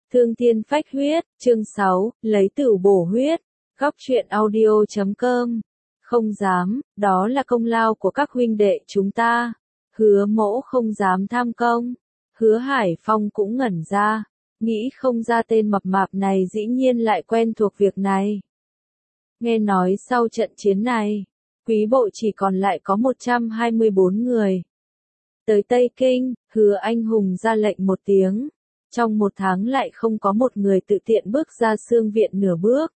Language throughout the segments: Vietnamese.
Thương thiên phách huyết, chương 6, lấy tửu bổ huyết, góc truyện audio.com. Không dám, đó là công lao của các huynh đệ chúng ta. Hứa mỗ không dám tham công. Hứa Hải Phong cũng ngẩn ra, nghĩ không ra tên mập mạp này dĩ nhiên lại quen thuộc việc này. Nghe nói sau trận chiến này, quý bộ chỉ còn lại có 124 người. Tới Tây Kinh, Hứa Anh Hùng ra lệnh một tiếng. Trong 1 tháng lại không có một người tự tiện bước ra xương viện nửa bước.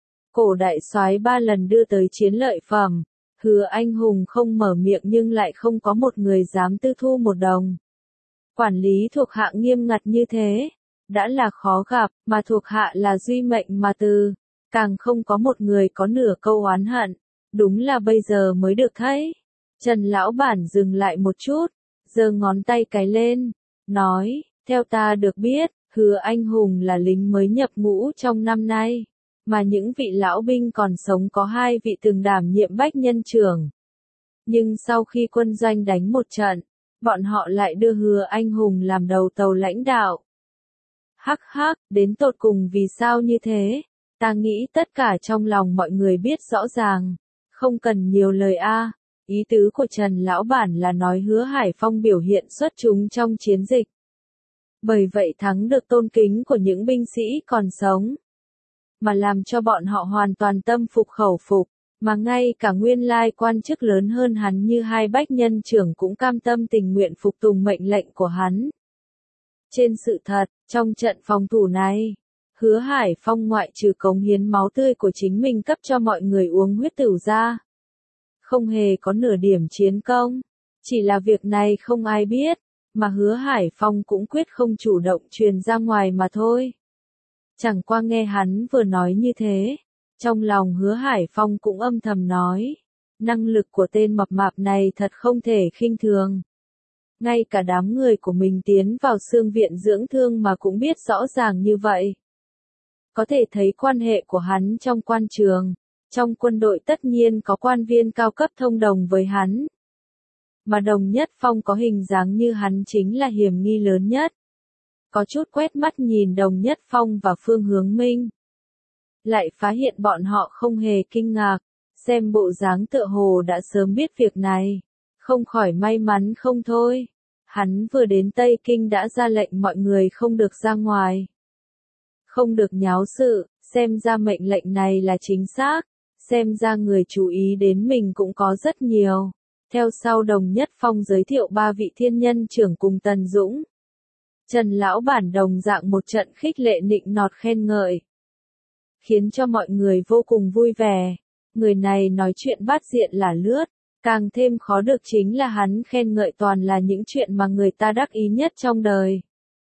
Cổ đại soái 3 lần đưa tới chiến lợi phẩm, Hứa Anh Hùng không mở miệng nhưng lại không có một người dám tư thu một đồng. Quản lý thuộc hạ nghiêm ngặt như thế, đã là khó gặp, mà thuộc hạ là duy mệnh mà từ, càng không có một người có nửa câu oán hận, đúng là bây giờ mới được thấy. Trần lão bản dừng lại một chút, giơ ngón tay cái lên, nói, theo ta được biết, Hứa Anh Hùng là lính mới nhập ngũ trong năm nay, mà những vị lão binh còn sống có 2 vị từng đảm nhiệm bách nhân trưởng. Nhưng sau khi quân doanh đánh một trận, bọn họ lại đưa Hứa Anh Hùng làm đầu tàu lãnh đạo. Hắc hắc, đến tột cùng vì sao như thế? Ta nghĩ tất cả trong lòng mọi người biết rõ ràng, không cần nhiều lời a. Ý tứ của Trần lão bản là nói Hứa Hải Phong biểu hiện xuất chúng trong chiến dịch. Bởi vậy thắng được tôn kính của những binh sĩ còn sống, mà làm cho bọn họ hoàn toàn tâm phục khẩu phục, mà ngay cả nguyên lai quan chức lớn hơn hắn như 2 bách nhân trưởng cũng cam tâm tình nguyện phục tùng mệnh lệnh của hắn. Trên sự thật, trong trận phòng thủ này, Hứa Hải Phong ngoại trừ cống hiến máu tươi của chính mình cấp cho mọi người uống huyết tửu ra, không hề có nửa điểm chiến công. Chỉ là việc này không ai biết, mà Hứa Hải Phong cũng quyết không chủ động truyền ra ngoài mà thôi. Chẳng qua nghe hắn vừa nói như thế, trong lòng Hứa Hải Phong cũng âm thầm nói, năng lực của tên mập mạp này thật không thể khinh thường. Ngay cả đám người của mình tiến vào xương viện dưỡng thương mà cũng biết rõ ràng như vậy. Có thể thấy quan hệ của hắn trong quan trường, trong quân đội tất nhiên có quan viên cao cấp thông đồng với hắn. Mà Đồng Nhất Phong có hình dáng như hắn chính là hiểm nghi lớn nhất. Có chút quét mắt nhìn Đồng Nhất Phong và Phương Hướng Minh, lại phát hiện bọn họ không hề kinh ngạc, xem bộ dáng tựa hồ đã sớm biết việc này, không khỏi may mắn không thôi. Hắn vừa đến Tây Kinh đã ra lệnh mọi người không được ra ngoài, không được nháo sự, xem ra mệnh lệnh này là chính xác, xem ra người chú ý đến mình cũng có rất nhiều. Theo sau Đồng Nhất Phong giới thiệu 3 vị thiên nhân trưởng cùng Tần Dũng. Trần lão bản đồng dạng một trận khích lệ nịnh nọt khen ngợi, khiến cho mọi người vô cùng vui vẻ. Người này nói chuyện bát diện là lướt, càng thêm khó được chính là hắn khen ngợi toàn là những chuyện mà người ta đắc ý nhất trong đời.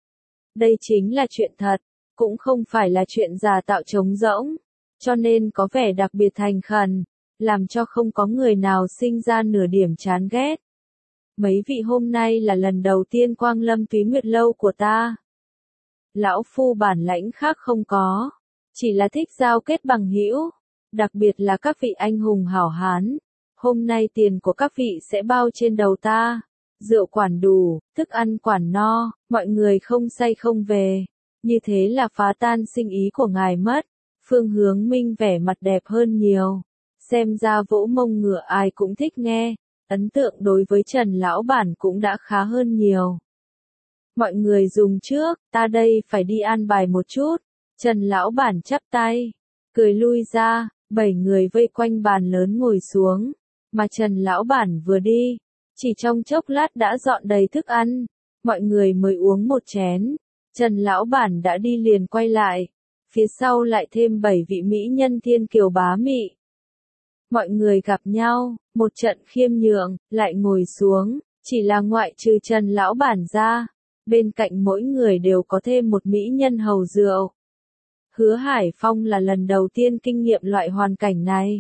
Đây chính là chuyện thật, cũng không phải là chuyện giả tạo trống rỗng, cho nên có vẻ đặc biệt thành khẩn, làm cho không có người nào sinh ra nửa điểm chán ghét. Mấy vị hôm nay là lần đầu tiên quang lâm Túy Nguyệt Lâu của ta. Lão phu bản lãnh khác không có, chỉ là thích giao kết bằng hữu, đặc biệt là các vị anh hùng hảo hán. Hôm nay tiền của các vị sẽ bao trên đầu ta, rượu quản đủ, thức ăn quản no, mọi người không say không về, như thế là phá tan sinh ý của ngài mất. Phương Hướng Minh vẻ mặt đẹp hơn nhiều, xem ra vỗ mông ngựa ai cũng thích nghe. Ấn tượng đối với Trần lão bản cũng đã khá hơn nhiều. Mọi người dùng trước, ta đây phải đi an bài một chút. Trần lão bản chắp tay, cười lui ra, 7 người vây quanh bàn lớn ngồi xuống, mà Trần lão bản vừa đi, chỉ trong chốc lát đã dọn đầy thức ăn, mọi người mới uống một chén. Trần lão bản đã đi liền quay lại, phía sau lại thêm 7 vị mỹ nhân thiên kiều bá mị. Mọi người gặp nhau, một trận khiêm nhượng, lại ngồi xuống, chỉ là ngoại trừ Trần lão bản ra, bên cạnh mỗi người đều có thêm một mỹ nhân hầu rượu. Hứa Hải Phong là lần đầu tiên kinh nghiệm loại hoàn cảnh này.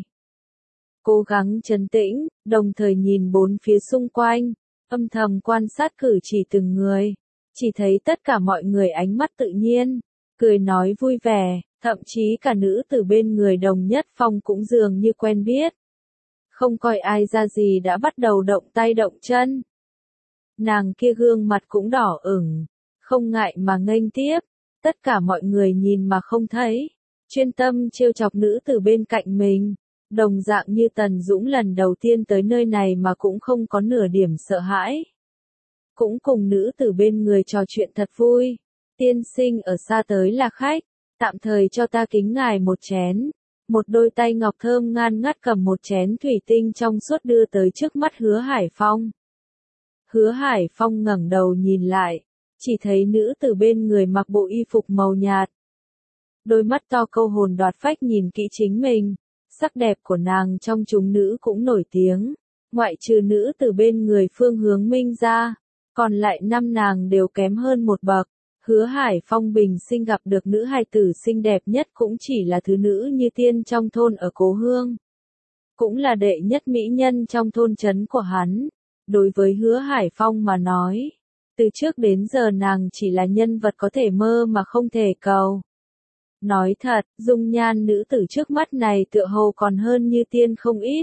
Cố gắng trấn tĩnh, đồng thời nhìn bốn phía xung quanh, âm thầm quan sát cử chỉ từng người, chỉ thấy tất cả mọi người ánh mắt tự nhiên, cười nói vui vẻ. Thậm chí cả nữ từ bên người Đồng Nhất Phong cũng dường như quen biết. Không coi ai ra gì đã bắt đầu động tay động chân. Nàng kia gương mặt cũng đỏ ửng, không ngại mà nghênh tiếp. Tất cả mọi người nhìn mà không thấy, chuyên tâm trêu chọc nữ tử bên cạnh mình. Đồng dạng như Tần Dũng lần đầu tiên tới nơi này mà cũng không có nửa điểm sợ hãi. Cũng cùng nữ tử bên người trò chuyện thật vui. Tiên sinh ở xa tới là khách, tạm thời cho ta kính ngài một chén. Một đôi tay ngọc thơm ngan ngắt cầm một chén thủy tinh trong suốt đưa tới trước mắt Hứa Hải Phong. Hứa Hải Phong ngẩng đầu nhìn lại, chỉ thấy nữ tử bên người mặc bộ y phục màu nhạt. Đôi mắt to câu hồn đoạt phách nhìn kỹ chính mình, sắc đẹp của nàng trong chúng nữ cũng nổi tiếng, ngoại trừ nữ tử bên người Phương Hướng Minh ra, còn lại 5 nàng đều kém hơn một bậc. Hứa Hải Phong bình sinh gặp được nữ hài tử xinh đẹp nhất cũng chỉ là thứ nữ như tiên trong thôn ở Cố Hương. Cũng là đệ nhất mỹ nhân trong thôn trấn của hắn. Đối với Hứa Hải Phong mà nói, từ trước đến giờ nàng chỉ là nhân vật có thể mơ mà không thể cầu. Nói thật, dung nhan nữ tử trước mắt này tựa hồ còn hơn như tiên không ít.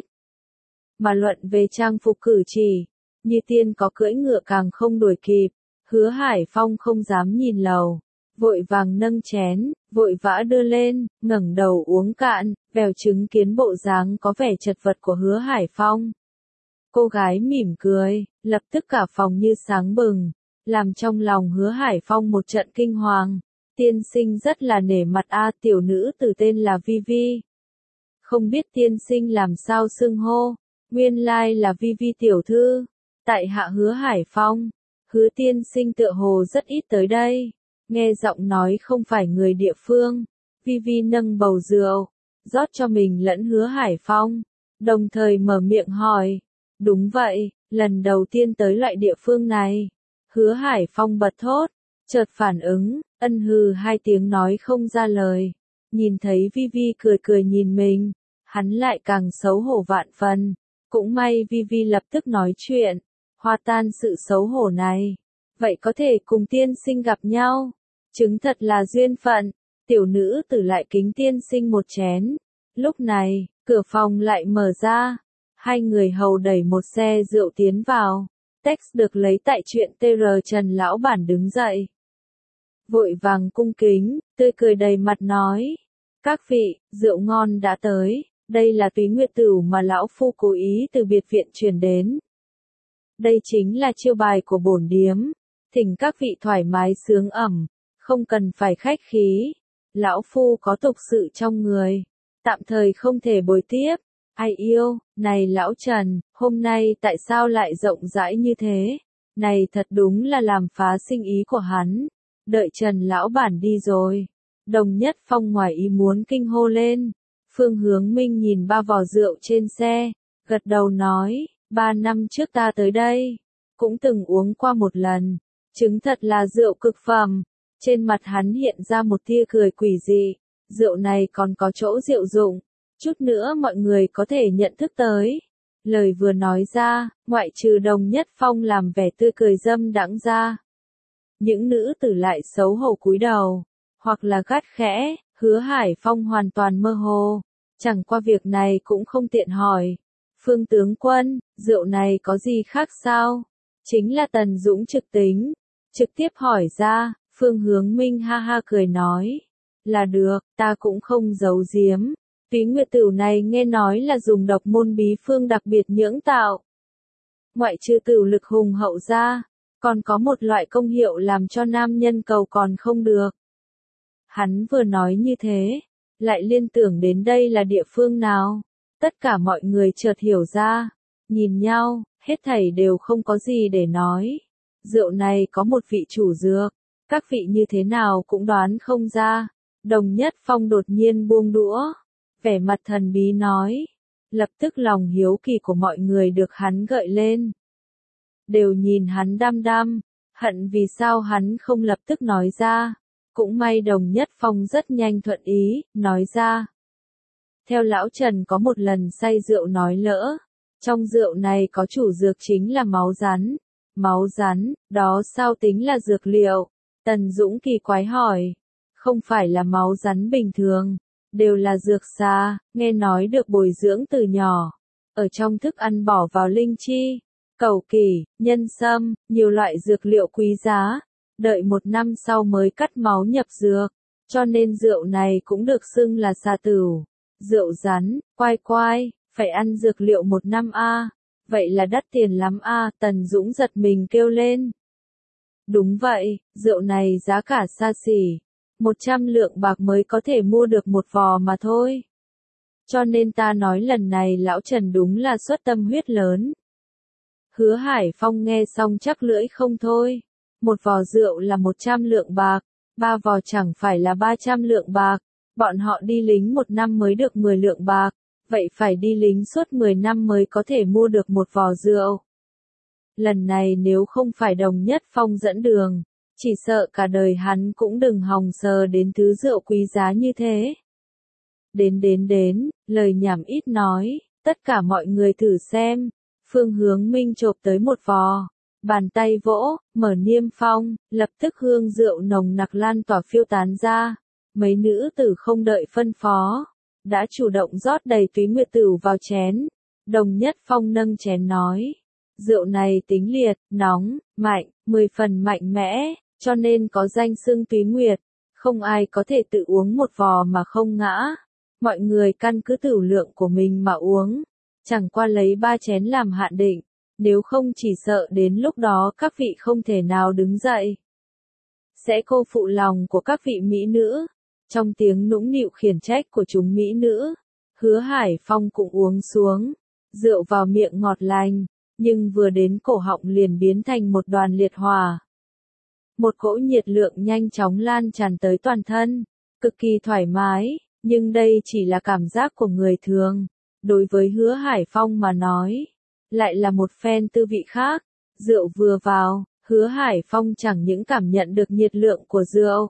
Mà luận về trang phục cử chỉ, như tiên có cưỡi ngựa càng không đuổi kịp. Hứa Hải Phong không dám nhìn lầu, vội vàng nâng chén, vội vã đưa lên, ngẩng đầu uống cạn, vèo chứng kiến bộ dáng có vẻ chật vật của Hứa Hải Phong. Cô gái mỉm cười, lập tức cả phòng như sáng bừng, làm trong lòng Hứa Hải Phong một trận kinh hoàng. Tiên sinh rất là nể mặt tiểu nữ từ tên là Vi Vi. Không biết tiên sinh làm sao xưng hô, nguyên lai là Vi Vi tiểu thư. Tại hạ Hứa Hải Phong. Hứa tiên sinh tựa hồ rất ít tới đây. Nghe giọng nói không phải người địa phương. Vi Vi nâng bầu rượu, rót cho mình lẫn Hứa Hải Phong, đồng thời mở miệng hỏi. Đúng vậy, lần đầu tiên tới loại địa phương này. Hứa Hải Phong bật thốt, chợt phản ứng, ân hừ hai tiếng nói không ra lời. Nhìn thấy Vi Vi cười cười nhìn mình, hắn lại càng xấu hổ vạn phần. Cũng may Vi Vi lập tức nói chuyện, hòa tan sự xấu hổ này. Vậy có thể cùng tiên sinh gặp nhau, chứng thật là duyên phận. Tiểu nữ tử lại kính tiên sinh một chén. Lúc này, cửa phòng lại mở ra. Hai người hầu đẩy một xe rượu tiến vào. Text được lấy tại truyện TR Trần Lão Bản đứng dậy. Vội vàng cung kính, tươi cười đầy mặt nói. Các vị, rượu ngon đã tới. Đây là túy nguyệt tửu mà lão phu cố ý từ biệt viện truyền đến. Đây chính là chiêu bài của bổn điếm. Thỉnh các vị thoải mái sướng ẩm, không cần phải khách khí. Lão phu có tục sự trong người, tạm thời không thể bồi tiếp. Ai yêu, này lão Trần, hôm nay tại sao lại rộng rãi như thế? Này thật đúng là làm phá sinh ý của hắn. Đợi Trần lão bản đi rồi. Đồng Nhất Phong ngoài ý muốn kinh hô lên. Phương Hướng Minh nhìn 3 vò rượu trên xe, gật đầu nói, 3 năm trước ta tới đây, cũng từng uống qua một lần, chứng thật là rượu cực phẩm. Trên mặt hắn hiện ra một tia cười quỷ dị, rượu này còn có chỗ diệu dụng, chút nữa mọi người có thể nhận thức tới. Lời vừa nói ra, ngoại trừ Đồng Nhất Phong làm vẻ tươi cười dâm đãng ra, những nữ tử lại xấu hổ cúi đầu, hoặc là gắt khẽ. Hứa Hải Phong hoàn toàn mơ hồ, chẳng qua việc này cũng không tiện hỏi. Phương tướng quân, rượu này có gì khác sao? Chính là Tần Dũng trực tính, trực tiếp hỏi ra. Phương Hướng Minh ha ha cười nói, là được, ta cũng không giấu giếm. Túy nguyệt tửu này nghe nói là dùng độc môn bí phương đặc biệt nhưỡng tạo. Ngoại trừ tửu lực hùng hậu ra, còn có một loại công hiệu làm cho nam nhân cầu còn không được. Hắn vừa nói như thế, lại liên tưởng đến đây là địa phương nào. Tất cả mọi người chợt hiểu ra, nhìn nhau, hết thảy đều không có gì để nói. Rượu này có một vị chủ dược, các vị như thế nào cũng đoán không ra. Đồng Nhất Phong đột nhiên buông đũa, vẻ mặt thần bí nói. Lập tức lòng hiếu kỳ của mọi người được hắn gợi lên. Đều nhìn hắn đăm đăm, hận vì sao hắn không lập tức nói ra. Cũng may Đồng Nhất Phong rất nhanh thuận ý, nói ra. Theo lão Trần có một lần say rượu nói lỡ, trong rượu này có chủ dược chính là máu rắn. Máu rắn, đó sao tính là dược liệu? Tần Dũng kỳ quái hỏi. Không phải là máu rắn bình thường, đều là dược xà, nghe nói được bồi dưỡng từ nhỏ. Ở trong thức ăn bỏ vào linh chi, cầu kỳ, nhân sâm, nhiều loại dược liệu quý giá. đợi 1 năm sau mới cắt máu nhập dược, cho nên rượu này cũng được xưng là xà tửu. Rượu rắn, quai quai, phải ăn dược liệu 1 năm a, vậy là đắt tiền lắm a, Tần Dũng giật mình kêu lên. Đúng vậy, rượu này giá cả xa xỉ, 100 lượng bạc mới có thể mua được một vò mà thôi. Cho nên ta nói lần này lão Trần đúng là xuất tâm huyết lớn. Hứa Hải Phong nghe xong chắc lưỡi không thôi. Một vò rượu là 100 lượng bạc, 3 vò chẳng phải là 300 lượng bạc. Bọn họ đi lính 1 năm mới được 10 lượng bạc, vậy phải đi lính suốt 10 năm mới có thể mua được một vò rượu. Lần này nếu không phải Đồng Nhất Phong dẫn đường, chỉ sợ cả đời hắn cũng đừng hòng sờ đến thứ rượu quý giá như thế. Đến, lời nhảm ít nói, tất cả mọi người thử xem. Phương Hướng Minh chộp tới một vò, bàn tay vỗ, mở niêm phong, lập tức hương rượu nồng nặc lan tỏa phiêu tán ra. Mấy nữ tử không đợi phân phó, đã chủ động rót đầy túy nguyệt tửu vào chén. Đồng Nhất Phong nâng chén nói, rượu này tính liệt, nóng, mạnh, 10 phần mạnh mẽ, cho nên có danh xưng túy nguyệt, không ai có thể tự uống một vò mà không ngã. Mọi người căn cứ tửu lượng của mình mà uống, chẳng qua lấy 3 chén làm hạn định, nếu không chỉ sợ đến lúc đó các vị không thể nào đứng dậy. Sẽ cô phụ lòng của các vị mỹ nữ. Trong tiếng nũng nịu khiển trách của chúng mỹ nữ, Hứa Hải Phong cũng uống xuống, rượu vào miệng ngọt lành, nhưng vừa đến cổ họng liền biến thành một đoàn liệt hỏa. Một cỗ nhiệt lượng nhanh chóng lan tràn tới toàn thân, cực kỳ thoải mái, nhưng đây chỉ là cảm giác của người thường. Đối với Hứa Hải Phong mà nói, lại là một phen tư vị khác. Rượu vừa vào, Hứa Hải Phong chẳng những cảm nhận được nhiệt lượng của rượu,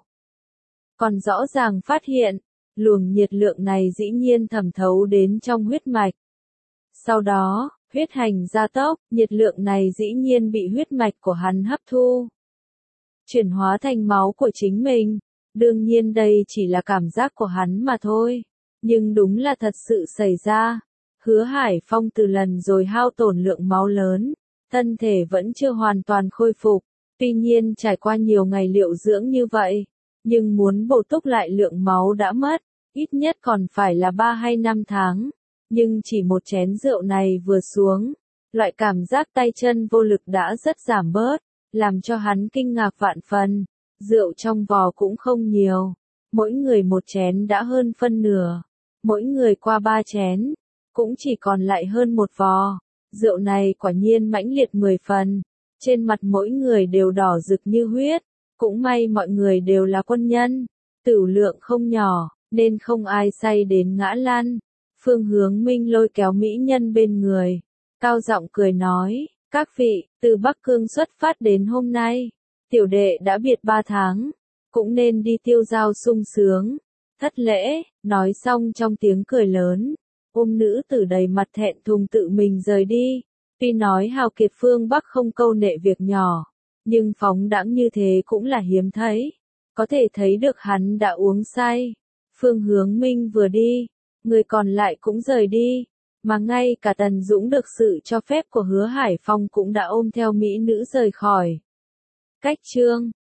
còn rõ ràng phát hiện, luồng nhiệt lượng này dĩ nhiên thẩm thấu đến trong huyết mạch. Sau đó, huyết hành gia tốc, nhiệt lượng này dĩ nhiên bị huyết mạch của hắn hấp thu, chuyển hóa thành máu của chính mình. Đương nhiên đây chỉ là cảm giác của hắn mà thôi, nhưng đúng là thật sự xảy ra. Hứa Hải Phong từ lần rồi hao tổn lượng máu lớn, thân thể vẫn chưa hoàn toàn khôi phục, tuy nhiên trải qua nhiều ngày liệu dưỡng như vậy, nhưng muốn bổ túc lại lượng máu đã mất, ít nhất còn phải là 3 hay 5 tháng. Nhưng chỉ một chén rượu này vừa xuống, loại cảm giác tay chân vô lực đã rất giảm bớt, làm cho hắn kinh ngạc vạn phần. Rượu trong vò cũng không nhiều, mỗi người một chén đã hơn phân nửa, mỗi người qua 3 chén, cũng chỉ còn lại hơn một vò. Rượu này quả nhiên mãnh liệt 10 phần, trên mặt mỗi người đều đỏ rực như huyết. Cũng may mọi người đều là quân nhân, tửu lượng không nhỏ, nên không ai say đến ngã lăn. Phương Hướng Minh lôi kéo mỹ nhân bên người, cao giọng cười nói, các vị, từ Bắc Cương xuất phát đến hôm nay, tiểu đệ đã biệt 3 tháng, cũng nên đi tiêu giao sung sướng. Thất lễ, nói xong trong tiếng cười lớn, ôm nữ tử đầy mặt thẹn thùng tự mình rời đi. Tuy nói hào kiệt phương Bắc không câu nệ việc nhỏ, nhưng phóng đãng như thế cũng là hiếm thấy. Có thể thấy được hắn đã uống say. Phương Hướng Minh vừa đi, người còn lại cũng rời đi, mà ngay cả Tần Dũng được sự cho phép của Hứa Hải Phong cũng đã ôm theo mỹ nữ rời khỏi. Cách chương